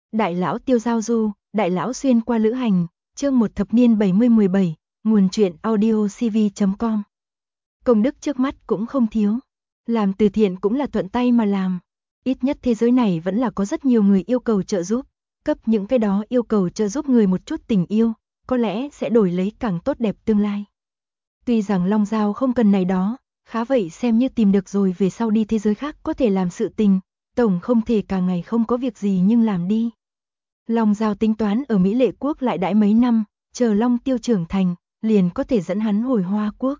Đại lão Tiêu giao du, đại lão xuyên qua lữ hành, chương 1 thập niên 70-17, nguồn truyện audio cv.com. Công đức trước mắt cũng không thiếu, làm từ thiện cũng là thuận tay mà làm. Ít nhất thế giới này vẫn là có rất nhiều người yêu cầu trợ giúp, cấp những cái đó yêu cầu trợ giúp người một chút tình yêu, có lẽ sẽ đổi lấy càng tốt đẹp tương lai. Tuy rằng Long Giao không cần này đó, khá vậy xem như tìm được rồi về sau đi thế giới khác có thể làm sự tình, tổng không thể cả ngày không có việc gì nhưng làm đi. Long Giao tính toán ở Mỹ Lệ Quốc lại đãi mấy năm, chờ Long Tiêu trưởng thành, liền có thể dẫn hắn hồi Hoa Quốc.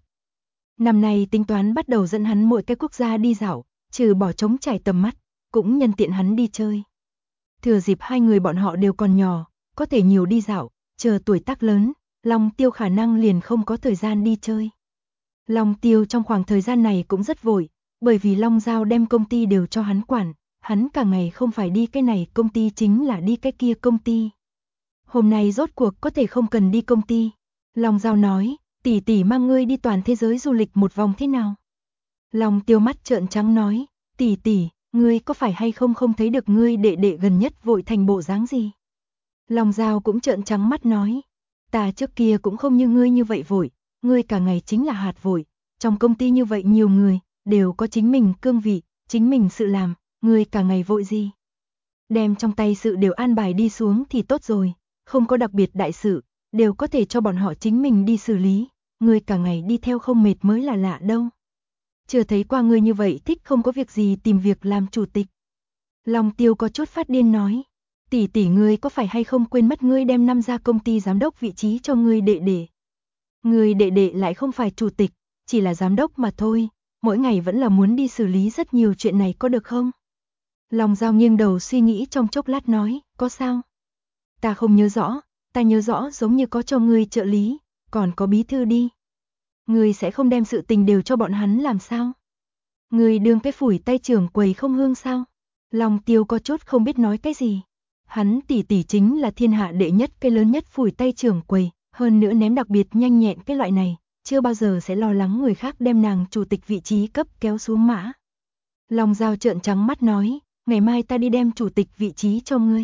Năm nay tính toán bắt đầu dẫn hắn mỗi cái quốc gia đi dạo, trừ bỏ trống trải tầm mắt, cũng nhân tiện hắn đi chơi. Thừa dịp hai người bọn họ đều còn nhỏ, có thể nhiều đi dạo, chờ tuổi tác lớn, Long Tiêu khả năng liền không có thời gian đi chơi. Long Tiêu trong khoảng thời gian này cũng rất vội, bởi vì Long Giao đem công ty đều cho hắn quản, hắn cả ngày không phải đi cái này công ty chính là đi cái kia công ty. Hôm nay rốt cuộc có thể không cần đi công ty. Long Giao nói, tỷ tỷ mang ngươi đi toàn thế giới du lịch một vòng thế nào? Long Tiêu mắt trợn trắng nói, tỷ tỷ, ngươi có phải hay không không thấy được ngươi đệ đệ gần nhất vội thành bộ dáng gì? Long Giao cũng trợn trắng mắt nói, ta trước kia cũng không như ngươi như vậy vội, ngươi cả ngày chính là hạt vội, trong công ty như vậy nhiều người, đều có chính mình cương vị, chính mình sự làm, ngươi cả ngày vội gì? Đem trong tay sự đều an bài đi xuống thì tốt rồi, không có đặc biệt đại sự, đều có thể cho bọn họ chính mình đi xử lý, ngươi cả ngày đi theo không mệt mới là lạ đâu. Chưa thấy qua ngươi như vậy thích không có việc gì tìm việc làm chủ tịch. Long Tiêu có chút phát điên nói, tỷ tỷ ngươi có phải hay không quên mất ngươi đem năm ra công ty giám đốc vị trí cho ngươi đệ đệ. Ngươi đệ đệ lại không phải chủ tịch, chỉ là giám đốc mà thôi, mỗi ngày vẫn là muốn đi xử lý rất nhiều chuyện này có được không? Long Giao nghiêng đầu suy nghĩ trong chốc lát nói, có sao? Ta không nhớ rõ, ta nhớ rõ giống như có cho ngươi trợ lý, còn có bí thư đi. Ngươi sẽ không đem sự tình đều cho bọn hắn làm sao? Ngươi đương cái phủi tay trưởng quầy không hương sao? Long Tiêu có chút không biết nói cái gì. Hắn tỷ tỷ chính là thiên hạ đệ nhất cái lớn nhất phủi tay trưởng quầy, hơn nữa ném đặc biệt nhanh nhẹn cái loại này, chưa bao giờ sẽ lo lắng người khác đem nàng chủ tịch vị trí cấp kéo xuống mã. Long Giao trợn trắng mắt nói, ngày mai ta đi đem chủ tịch vị trí cho ngươi.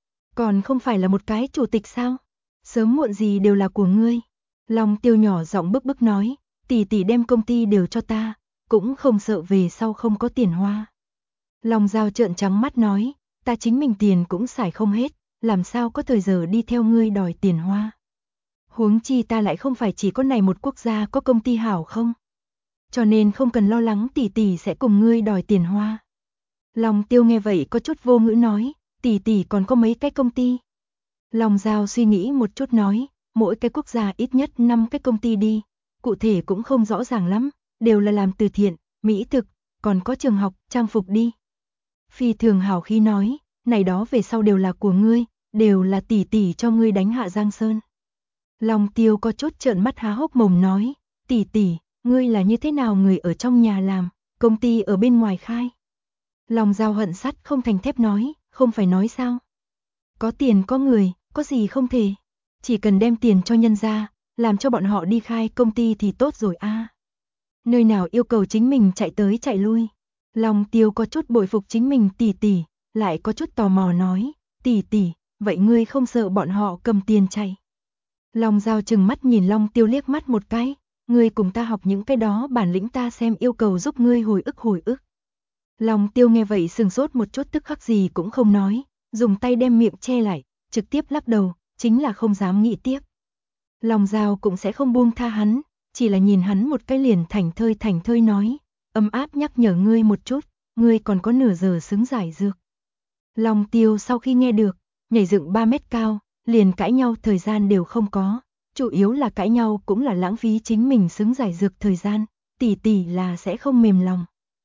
Còn không phải là một cái chủ tịch sao? Sớm muộn gì đều là của ngươi. Long Tiêu nhỏ giọng bức bức nói, tỷ tỷ đem công ty đều cho ta, cũng không sợ về sau không có tiền hoa. Long Giao trợn trắng mắt nói, ta chính mình tiền cũng xài không hết, làm sao có thời giờ đi theo ngươi đòi tiền hoa. Huống chi ta lại không phải chỉ có này một quốc gia có công ty hảo không? Cho nên không cần lo lắng tỷ tỷ sẽ cùng ngươi đòi tiền hoa. Long Tiêu nghe vậy có chút vô ngữ nói, tỷ tỷ còn có mấy cái công ty. Long Giao suy nghĩ một chút nói, mỗi cái quốc gia ít nhất 5 cái công ty đi, cụ thể cũng không rõ ràng lắm, đều là làm từ thiện, mỹ thực, còn có trường học, trang phục đi. Phi thường hào khí nói, này đó về sau đều là của ngươi, đều là tỷ tỷ cho ngươi đánh hạ Giang Sơn. Long Tiêu có chút trợn mắt há hốc mồm nói, tỷ tỷ, ngươi là như thế nào người ở trong nhà làm, công ty ở bên ngoài khai. Long Giao hận sắt không thành thép nói, không phải nói sao. Có tiền có người, có gì không thể. Chỉ cần đem tiền cho nhân ra, làm cho bọn họ đi khai công ty thì tốt rồi a. Nơi nào yêu cầu chính mình chạy tới chạy lui. Long Tiêu có chút bội phục chính mình tỷ tỷ, lại có chút tò mò nói, tỷ tỷ, vậy ngươi không sợ bọn họ cầm tiền chạy. Long Giao chừng mắt nhìn Long Tiêu liếc mắt một cái, ngươi cùng ta học những cái đó bản lĩnh ta xem yêu cầu giúp ngươi hồi ức. Long Tiêu nghe vậy sừng sốt một chút tức khắc gì cũng không nói, dùng tay đem miệng che lại, trực tiếp lắc đầu, chính là không dám nghĩ tiếp. Long Giao cũng sẽ không buông tha hắn, chỉ là nhìn hắn một cái liền thảnh thơi nói, ấm áp nhắc nhở ngươi một chút, ngươi còn có nửa giờ xứng giải dược. Long Tiêu sau khi nghe được, nhảy dựng 3 mét cao, liền cãi nhau thời gian đều không có, chủ yếu là cãi nhau cũng là lãng phí chính mình xứng giải dược thời gian, tỷ tỷ là sẽ không mềm lòng.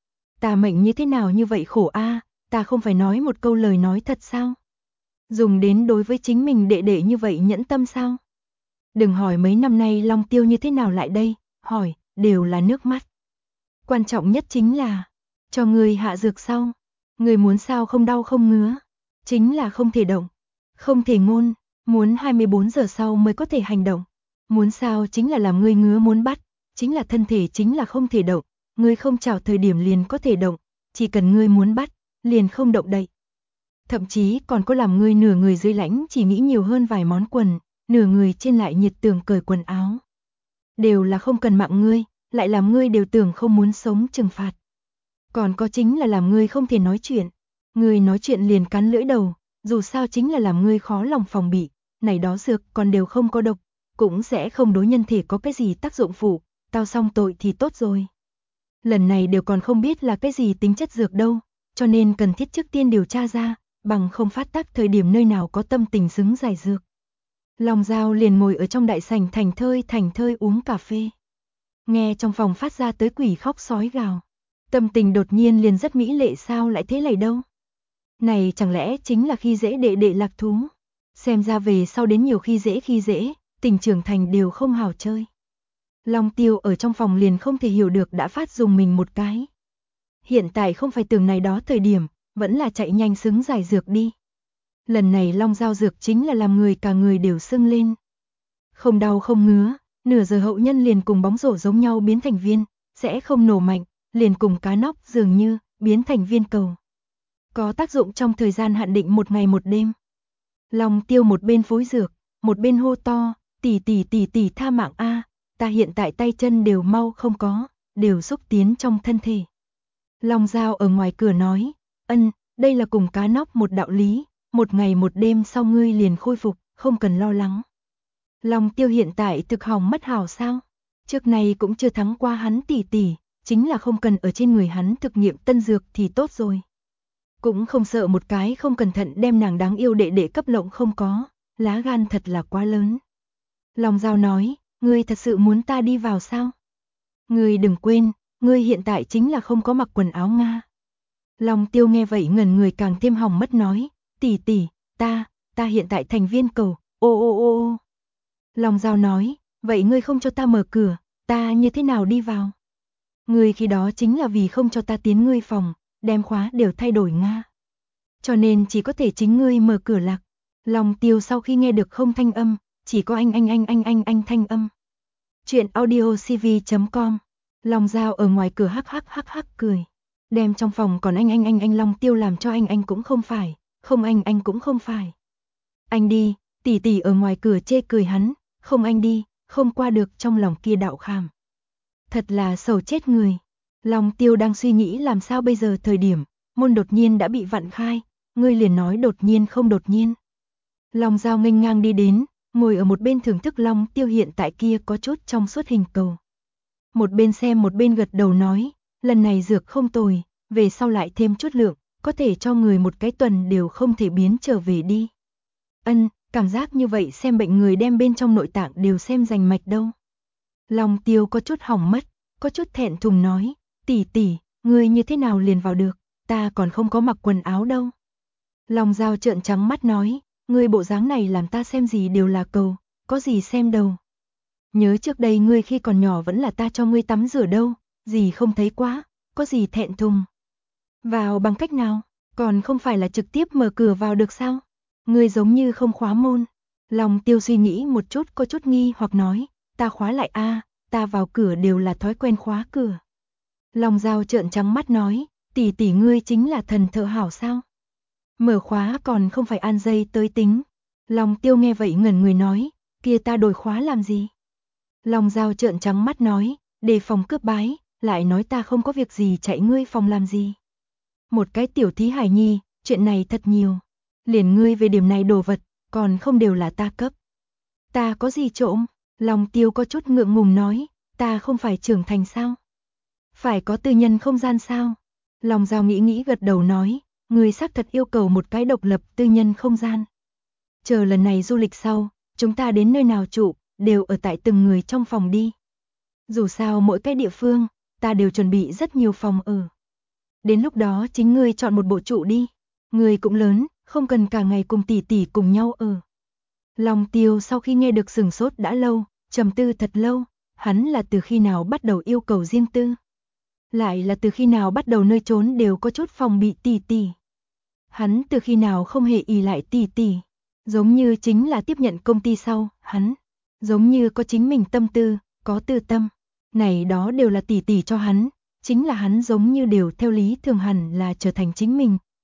Ta mệnh như thế nào như vậy khổ a, ta không phải nói một câu lời nói thật sao? Dùng đến đối với chính mình đệ đệ như vậy nhẫn tâm sao? Đừng hỏi mấy năm nay Long Tiêu như thế nào lại đây, hỏi, đều là nước mắt. Quan trọng nhất chính là, cho người hạ dược sau, người muốn sao không đau không ngứa, chính là không thể động, không thể ngôn, muốn 24 giờ sau mới có thể hành động. Muốn sao chính là làm người ngứa muốn bắt, chính là thân thể chính là không thể động, người không chào thời điểm liền có thể động, chỉ cần người muốn bắt, liền không động đậy. Thậm chí còn có làm ngươi nửa người dưới lãnh chỉ nghĩ nhiều hơn vài món quần, nửa người trên lại nhiệt tưởng cởi quần áo. Đều là không cần mạng ngươi, lại làm ngươi đều tưởng không muốn sống trừng phạt. Còn có chính là làm ngươi không thể nói chuyện. Ngươi nói chuyện liền cắn lưỡi đầu, dù sao chính là làm ngươi khó lòng phòng bị, này đó dược còn đều không có độc, cũng sẽ không đối nhân thể có cái gì tác dụng phụ, tao xong tội thì tốt rồi. Lần này đều còn không biết là cái gì tính chất dược đâu, cho nên cần thiết trước tiên điều tra ra, bằng không phát tác thời điểm nơi nào có tâm tình xứng giải dược. Long Giao liền ngồi ở trong đại sảnh thành thơi uống cà phê. Nghe trong phòng phát ra tới quỷ khóc sói gào. Tâm tình đột nhiên liền rất mỹ lệ, sao lại thế này đâu. Này chẳng lẽ chính là khi dễ đệ đệ Lạc Thú. Xem ra về sau đến nhiều khi dễ, tình trưởng thành đều không hào chơi. Long Tiêu ở trong phòng liền không thể hiểu được đã phát dùng mình một cái. Hiện tại không phải tưởng này đó thời điểm, vẫn là chạy nhanh xứng giải dược đi. Lần này Long Giao dược chính là làm người cả người đều sưng lên. Không đau không ngứa, nửa giờ hậu nhân liền cùng bóng rổ giống nhau biến thành viên, sẽ không nổ mạnh, liền cùng cá nóc dường như, biến thành viên cầu. Có tác dụng trong thời gian hạn định một ngày một đêm. Long Tiêu một bên phối dược, một bên hô to, tỷ tha mạng a, ta hiện tại tay chân đều mau không có, đều xúc tiến trong thân thể. Long Giao ở ngoài cửa nói, đây là cùng cá nóc một đạo lý, một ngày một đêm sau ngươi liền khôi phục, không cần lo lắng. Long Tiêu hiện tại thực hỏng mất hảo sao? Trước này cũng chưa thắng qua hắn tỷ, chính là không cần ở trên người hắn thực nghiệm tân dược thì tốt rồi. Cũng không sợ một cái không cẩn thận đem nàng đáng yêu đệ đệ cấp lộng không có, lá gan thật là quá lớn. Long Giao nói, ngươi thật sự muốn ta đi vào sao? Ngươi đừng quên, ngươi hiện tại chính là không có mặc quần áo Nga. Long Tiêu nghe vậy ngẩn người càng thêm hỏng mất nói, tỷ, ta hiện tại thành viên cầu, ô. Long Giao nói, vậy ngươi không cho ta mở cửa, ta như thế nào đi vào? Ngươi khi đó chính là vì không cho ta tiến ngươi phòng, đem khóa đều thay đổi Nga. Cho nên chỉ có thể chính ngươi mở cửa Lạc. Long Tiêu sau khi nghe được không thanh âm, chỉ có anh thanh âm. Chuyện audiocv.com. Long Giao ở ngoài cửa hắc cười. Đem trong phòng còn anh Long Tiêu làm cho anh cũng không phải, không anh cũng không phải. Anh đi, tỷ ở ngoài cửa chê cười hắn, không anh đi, không qua được trong lòng kia đạo khảm. Thật là sầu chết người. Long Tiêu đang suy nghĩ làm sao bây giờ thời điểm, môn đột nhiên đã bị vặn khai, ngươi liền nói đột nhiên không đột nhiên. Long Giao nghênh ngang đi đến, ngồi ở một bên thưởng thức Long Tiêu hiện tại kia có chút trong suốt hình cầu. Một bên xem một bên gật đầu nói, lần này dược không tồi, về sau lại thêm chút lượng, có thể cho người một cái tuần đều không thể biến trở về đi. Cảm giác như vậy xem bệnh người đem bên trong nội tạng đều xem rành mạch đâu. Long Tiêu có chút hỏng mất, có chút thẹn thùng nói, tỷ, ngươi như thế nào liền vào được, ta còn không có mặc quần áo đâu. Long Giao trợn trắng mắt nói, ngươi bộ dáng này làm ta xem gì đều là cầu, có gì xem đâu. Nhớ trước đây ngươi khi còn nhỏ vẫn là ta cho ngươi tắm rửa đâu, gì không thấy quá, có gì thẹn thùng. Vào bằng cách nào, còn không phải là trực tiếp mở cửa vào được sao? Ngươi giống như không khóa môn. Long Tiêu suy nghĩ một chút có chút nghi hoặc nói, ta khóa lại a, ta vào cửa đều là thói quen khóa cửa. Long Giao trợn trắng mắt nói, tỷ ngươi chính là thần thợ hảo sao? Mở khóa còn không phải an dây tới tính. Long Tiêu nghe vậy ngẩn người nói, kia ta đổi khóa làm gì? Long Giao trợn trắng mắt nói, đề phòng cướp bái, lại nói ta không có việc gì chạy ngươi phòng làm gì. Một cái tiểu thí hải nhi, chuyện này thật nhiều. Liền ngươi về điểm này đồ vật, còn không đều là ta cấp. Ta có gì trộm? Long Tiêu có chút ngượng ngùng nói, ta không phải trưởng thành sao? Phải có tư nhân không gian sao? Long Giao nghĩ gật đầu nói, ngươi xác thật yêu cầu một cái độc lập tư nhân không gian. Chờ lần này du lịch sau, chúng ta đến nơi nào trụ, đều ở tại từng người trong phòng đi. Dù sao mỗi cái địa phương, ta đều chuẩn bị rất nhiều phòng ở. Đến lúc đó chính ngươi chọn một bộ trụ đi. Ngươi cũng lớn, không cần cả ngày cùng tỷ cùng nhau ở. Long Tiêu sau khi nghe được sừng sốt đã lâu, trầm tư thật lâu, hắn là từ khi nào bắt đầu yêu cầu riêng tư. Lại là từ khi nào bắt đầu nơi trốn đều có chút phòng bị tỷ. Hắn từ khi nào không hề ỷ lại tỷ. Giống như chính là tiếp nhận công ty sau, hắn giống như có chính mình tâm tư, có tư tâm. Này đó đều là tỷ cho hắn, chính là hắn giống như đều theo lý thường hẳn là trở thành chính mình,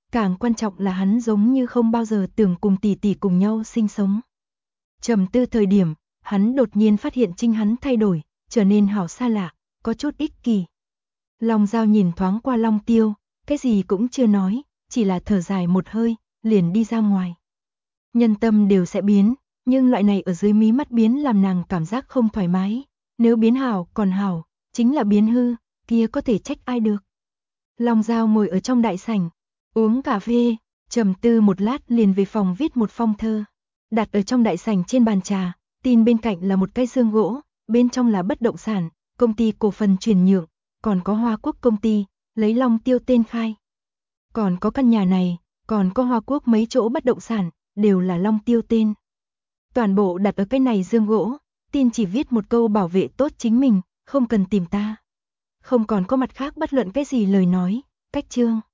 Càng quan trọng là hắn giống như không bao giờ tưởng cùng tỷ tỷ cùng nhau sinh sống. Trầm tư thời điểm, hắn đột nhiên phát hiện Trinh hắn thay đổi, trở nên hảo xa lạ, có chút ích kỷ. Long Giao nhìn thoáng qua Long Tiêu, cái gì cũng chưa nói, chỉ là thở dài một hơi, liền đi ra ngoài. Nhân tâm đều sẽ biến, nhưng loại này ở dưới mí mắt biến làm nàng cảm giác không thoải mái. Nếu biến hảo còn hảo, chính là biến hư, kia có thể trách ai được. Long Giao ngồi ở trong đại sảnh, uống cà phê, trầm tư một lát liền về phòng viết một phong thơ. Đặt ở trong đại sảnh trên bàn trà, tin bên cạnh là một cái dương gỗ, bên trong là bất động sản, công ty cổ phần chuyển nhượng, còn có Hoa Quốc công ty, lấy Long Tiêu tên khai. Còn có căn nhà này, còn có Hoa Quốc mấy chỗ bất động sản, đều là Long Tiêu tên. Toàn bộ đặt ở cái này dương gỗ, tin chỉ viết một câu bảo vệ tốt chính mình, không cần tìm ta. Không còn có mặt khác bất luận cái gì lời nói, cách chương.